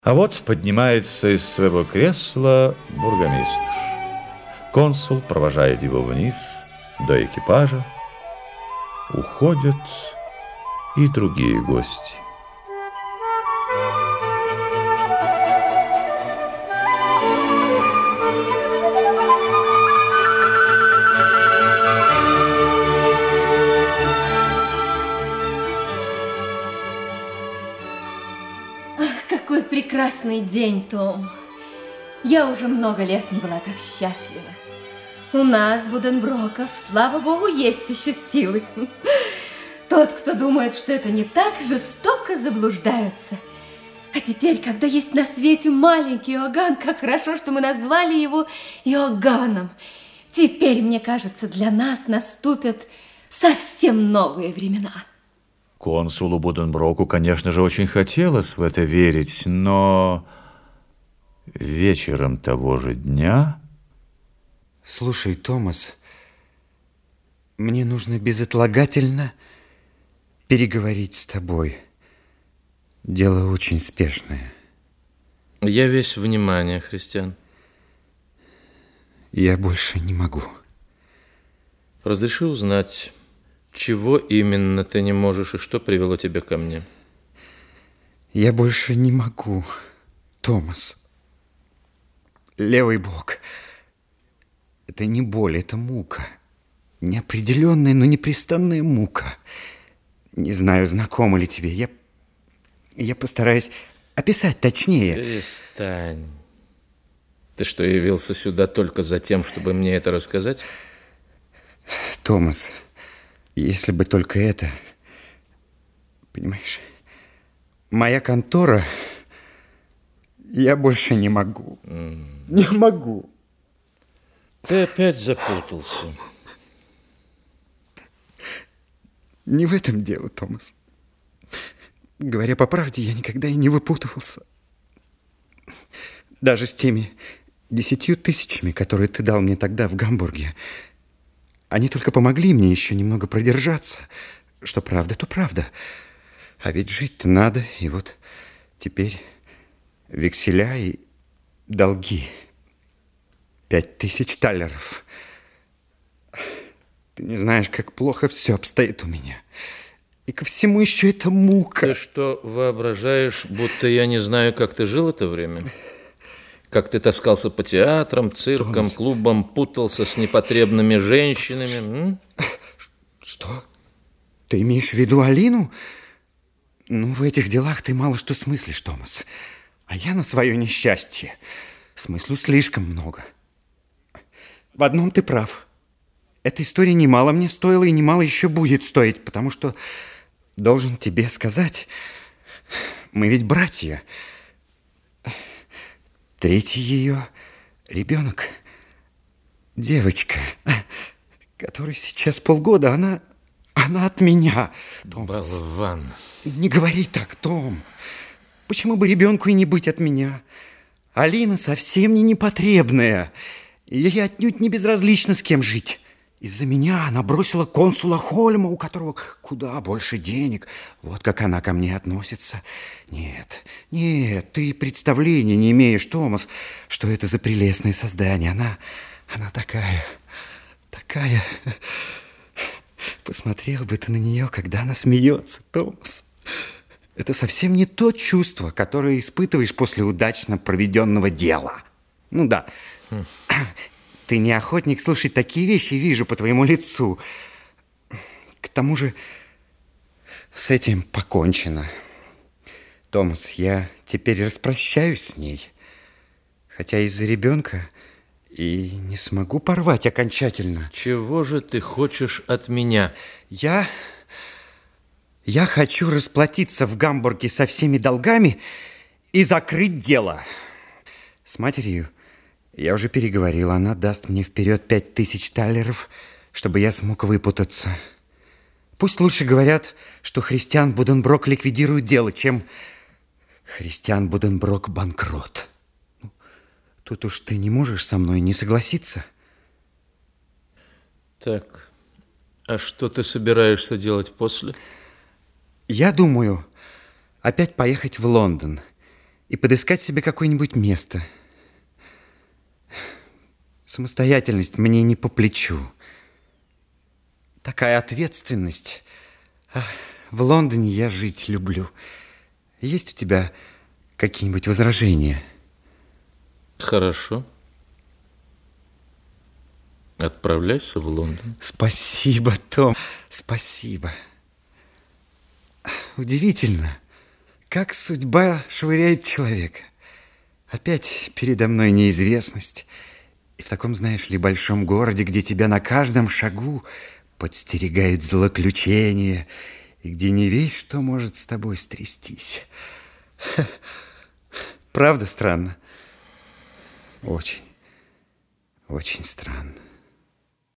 А вот поднимается из своего кресла бургомистр. Консул провожает его вниз до экипажа. Уходят и другие гости. Какой прекрасный день, Том. Я уже много лет не была так счастлива. У нас, Буденброков, слава богу, есть еще силы. Тот, кто думает, что это не так, жестоко заблуждается. А теперь, когда есть на свете маленький Иоганн, как хорошо, что мы назвали его Иоганном. Теперь, мне кажется, для нас наступят совсем новые времена. Консулу Буденброку, конечно же, очень хотелось в это верить, но вечером того же дня... Слушай, Томас, мне нужно безотлагательно переговорить с тобой. Дело очень спешное. Я весь внимание, Христиан. Я больше не могу. Разреши узнать, чего именно ты не можешь и что привело тебя ко мне? Я больше не могу, Томас. Левый бок. Это не боль, это мука. Неопределенная, но непрестанная мука. Не знаю, знакомо ли тебе. Я постараюсь описать точнее. Перестань. Ты что, явился сюда только за тем, чтобы мне это рассказать? Томас, если бы только это... Понимаешь, моя контора... Я больше не могу. Не могу. Ты опять запутался. Не в этом дело, Томас. Говоря по правде, я никогда и не выпутывался. Даже с теми 10 000, которые ты дал мне тогда в Гамбурге. Они только помогли мне еще немного продержаться. Что правда, то правда. А ведь жить-то надо. И вот теперь векселя и долги. 5000 талеров. Ты не знаешь, как плохо все обстоит у меня. И ко всему еще эта мука. Ты что, воображаешь, будто я не знаю, как ты жил это время? Как ты таскался по театрам, циркам, Томас, клубам, путался с непотребными женщинами? Что? Ты имеешь в виду Алину? Ну, в этих делах ты мало что смыслишь, Томас. А я на свое несчастье смыслю слишком много. В одном ты прав. Эта история немало мне стоила и немало еще будет стоить, потому что, должен тебе сказать, мы ведь братья. Третий ее ребенок, девочка, которой сейчас полгода, она от меня. Томас, Болван. не говори так, Том. Почему бы ребенку и не быть от меня? Алина совсем не непотребная. И ей отнюдь не безразлично, с кем жить. Из-за меня она бросила консула Хольма, у которого куда больше денег. Вот как она ко мне относится. Нет, ты представления не имеешь, Томас, что это за прелестное создание. Она такая... Посмотрел бы ты на нее, когда она смеется, Томас. Это совсем не то чувство, которое испытываешь после удачно проведенного дела. Ну да... Ты не охотник слушать такие вещи, вижу по твоему лицу. К тому же с этим покончено. Томас, я теперь распрощаюсь с ней. Хотя из-за ребенка и не смогу порвать окончательно. Чего же ты хочешь от меня? Я хочу расплатиться в Гамбурге со всеми долгами и закрыть дело. С матерью я уже переговорил, она даст мне вперед 5000 талеров, чтобы я смог выпутаться. Пусть лучше говорят, что Христиан Буденброк ликвидирует дело, чем Христиан Буденброк банкрот. Тут уж ты не можешь со мной не согласиться. Так, а что ты собираешься делать после? Я думаю опять поехать в Лондон и подыскать себе какое-нибудь место. Самостоятельность мне не по плечу. Такая ответственность. В Лондоне я жить люблю. Есть у тебя какие-нибудь возражения? Хорошо. Отправляйся в Лондон. Спасибо, Том, спасибо. Удивительно, как судьба швыряет человека. Опять передо мной неизвестность. И в таком, знаешь ли, большом городе, где тебя на каждом шагу подстерегают злоключения, и где не весть, что может с тобой стрястись. Правда странно? Очень, очень странно.